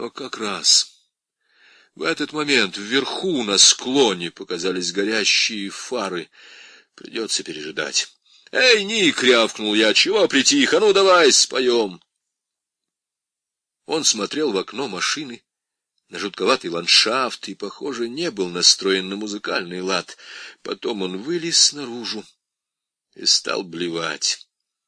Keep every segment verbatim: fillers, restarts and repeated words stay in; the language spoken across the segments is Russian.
Но как раз в этот момент вверху на склоне показались горящие фары. Придется пережидать. — Эй, Ник! — рявкнул я. — Чего притих? А ну, давай споем! Он смотрел в окно машины на жутковатый ландшафт и, похоже, не был настроен на музыкальный лад. Потом он вылез наружу и стал блевать.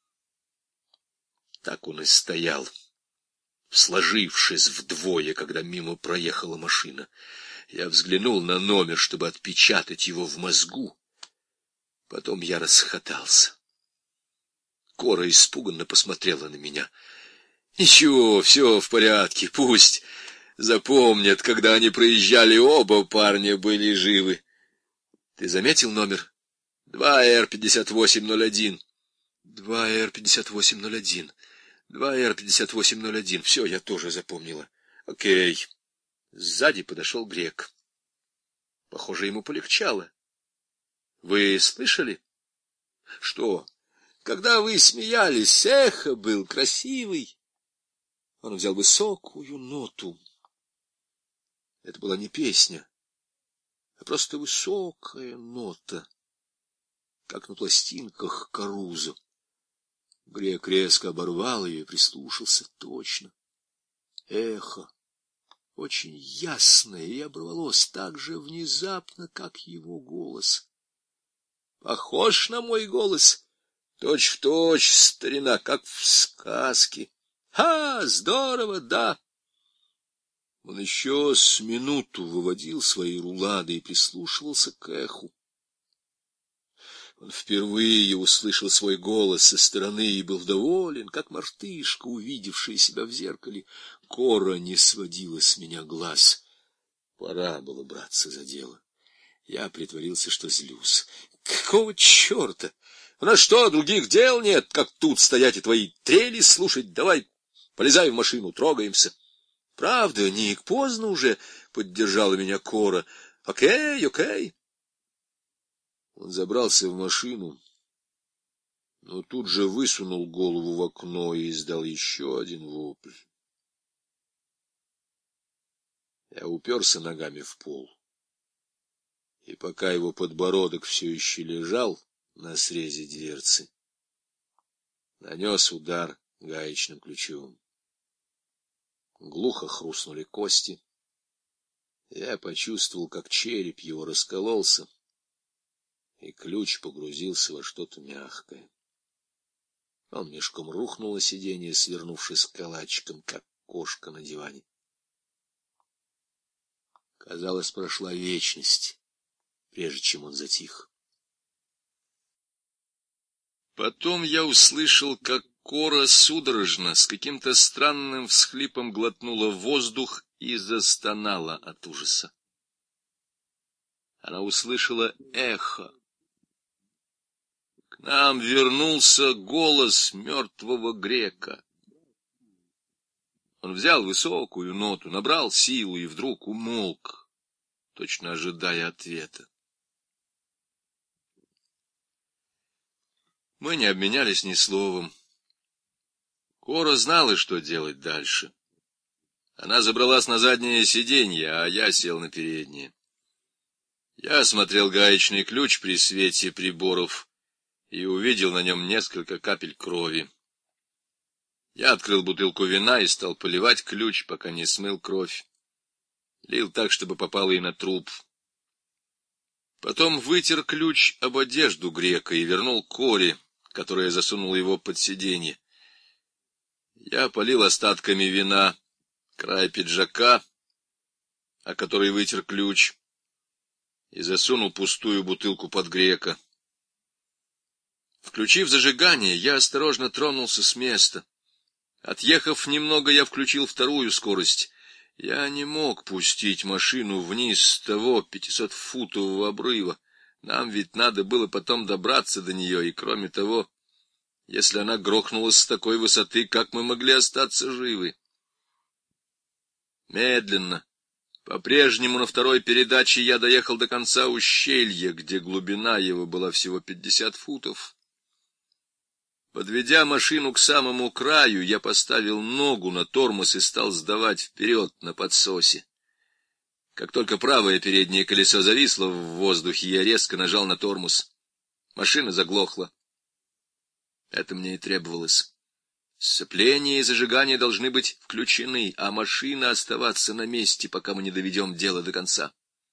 Так он и стоял, сложившись вдвое, когда мимо проехала машина. Я взглянул на номер, чтобы отпечатать его в мозгу. Потом я расхохотался. Кора испуганно посмотрела на меня. — Ничего, все в порядке, пусть запомнят, когда они проезжали, оба парня были живы. — Ты заметил номер? — два эр пятьдесят восемь ноль один. — два эр пятьдесят восемь ноль один. два эр пятьдесят восемь ноль один. Все, я тоже запомнила. — Окей. Сзади подошел грек. Похоже, ему полегчало. — Вы слышали? — Что? Когда вы смеялись, эхо был красивый. Он взял высокую ноту. Это была не песня, а просто высокая нота, как на пластинках Карузо. Грек резко оборвал ее и прислушался. Точно. Эхо, очень ясное, и оборвалось так же внезапно, как его голос. Похож на мой голос? Точь в точь, старина, как в сказке. Ха, здорово, да. Он еще с минуту выводил свои рулады и прислушивался к эху. Он впервые услышал свой голос со стороны и был доволен, как мартышка, увидевшая себя в зеркале. Кора не сводила с меня глаз. Пора было браться за дело. Я притворился, что злюсь. Какого черта? У нас что, других дел нет, как тут стоять и твои трели слушать? Давай, полезай в машину, трогаемся. Правда, Ник, поздно уже, — поддержала меня Кора. Окей, окей. Он забрался в машину, но тут же высунул голову в окно и издал еще один вопль. Я уперся ногами в пол, и пока его подбородок все еще лежал на срезе дверцы, нанес удар гаечным ключом. Глухо хрустнули кости. Я почувствовал, как череп его раскололся, и ключ погрузился во что-то мягкое. Он мешком рухнул на сиденье, свернувшись калачиком, как кошка на диване. Казалось, прошла вечность, прежде чем он затих. Потом я услышал, как Кора судорожно, с каким-то странным всхлипом глотнула воздух и застонала от ужаса. Она услышала эхо. К нам вернулся голос мертвого грека. Он взял высокую ноту, набрал силу и вдруг умолк, точно ожидая ответа. Мы не обменялись ни словом. Кора знала, что делать дальше. Она забралась на заднее сиденье, а я сел на переднее. Я осмотрел гаечный ключ при свете приборов и увидел на нем несколько капель крови. Я открыл бутылку вина и стал поливать ключ, пока не смыл кровь. Лил так, чтобы попало и на труп. Потом вытер ключ об одежду грека и вернул Коре, которая засунула его под сиденье. Я полил остатками вина край пиджака, о который вытер ключ, и засунул пустую бутылку под грека. Включив зажигание, я осторожно тронулся с места. Отъехав немного, я включил вторую скорость. Я не мог пустить машину вниз с того пятисотфутового обрыва. Нам ведь надо было потом добраться до нее, и кроме того, если она грохнулась с такой высоты, как мы могли остаться живы? Медленно, по-прежнему на второй передаче я доехал до конца ущелья, где глубина его была всего пятьдесят футов. Подведя машину к самому краю, я поставил ногу на тормоз и стал сдавать вперед на подсосе. Как только правое переднее колесо зависло в воздухе, я резко нажал на тормоз. Машина заглохла. Это мне и требовалось. Сцепление и зажигание должны быть включены, а машина оставаться на месте, пока мы не доведем дело до конца.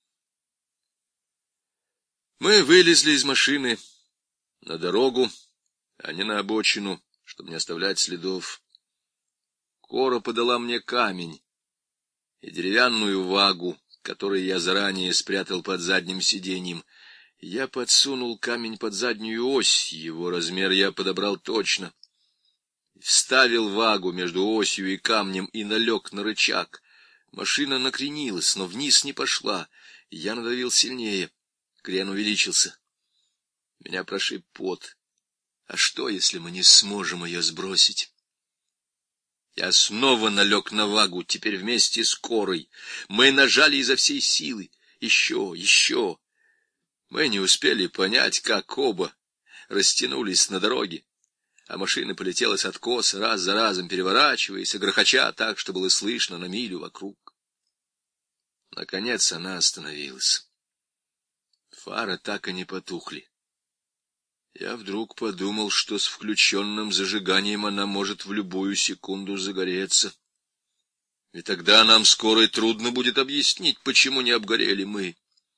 Мы вылезли из машины на дорогу, а не на обочину, чтобы не оставлять следов. Кора подала мне камень и деревянную вагу, которую я заранее спрятал под задним сиденьем. Я подсунул камень под заднюю ось, его размер я подобрал точно. Вставил вагу между осью и камнем и налег на рычаг. Машина накренилась, но вниз не пошла. Я надавил сильнее. Крен увеличился. Меня прошиб пот. А что, если мы не сможем ее сбросить? Я снова налег на вагу, теперь вместе с Корой. Мы нажали изо всей силы. Еще, еще. Мы не успели понять, как оба растянулись на дороге, а машина полетела с откоса, раз за разом переворачиваясь и грохоча так, что было слышно на милю вокруг. Наконец она остановилась. Фары так и не потухли. Я вдруг подумал, что с включенным зажиганием она может в любую секунду загореться. И тогда нам скоро и трудно будет объяснить, почему не обгорели мы.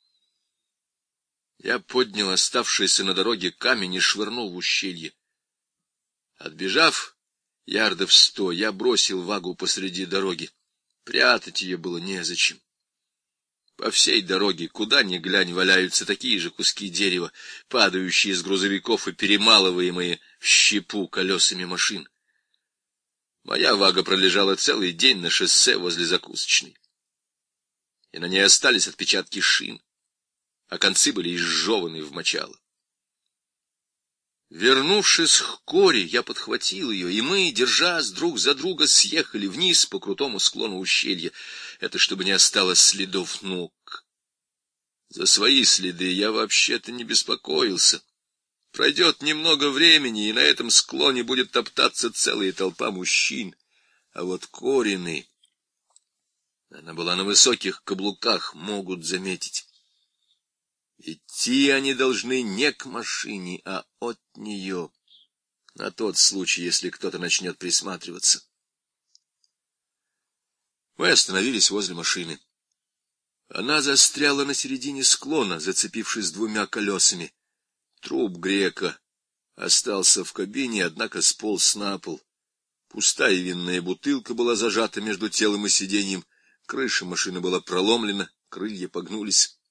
Я поднял оставшийся на дороге камень и швырнул в ущелье. Отбежав ярдов сто, я бросил вагу посреди дороги. Прятать ее было незачем. По всей дороге, куда ни глянь, валяются такие же куски дерева, падающие из грузовиков и перемалываемые в щепу колесами машин. Моя вага пролежала целый день на шоссе возле закусочной, и на ней остались отпечатки шин, а концы были изжеваны в мочало. Вернувшись к Коре, я подхватил ее, и мы, держась друг за друга, съехали вниз по крутому склону ущелья. Это чтобы не осталось следов ног. За свои следы я вообще-то не беспокоился. Пройдет немного времени, и на этом склоне будет топтаться целая толпа мужчин. А вот Корины, она была на высоких каблуках, могут заметить. Идти они должны не к машине, а от нее, на тот случай, если кто-то начнет присматриваться. Мы остановились возле машины. Она застряла на середине склона, зацепившись двумя колесами. Труп грека остался в кабине, однако сполз на пол. Пустая винная бутылка была зажата между телом и сиденьем. Крыша машины была проломлена, крылья погнулись.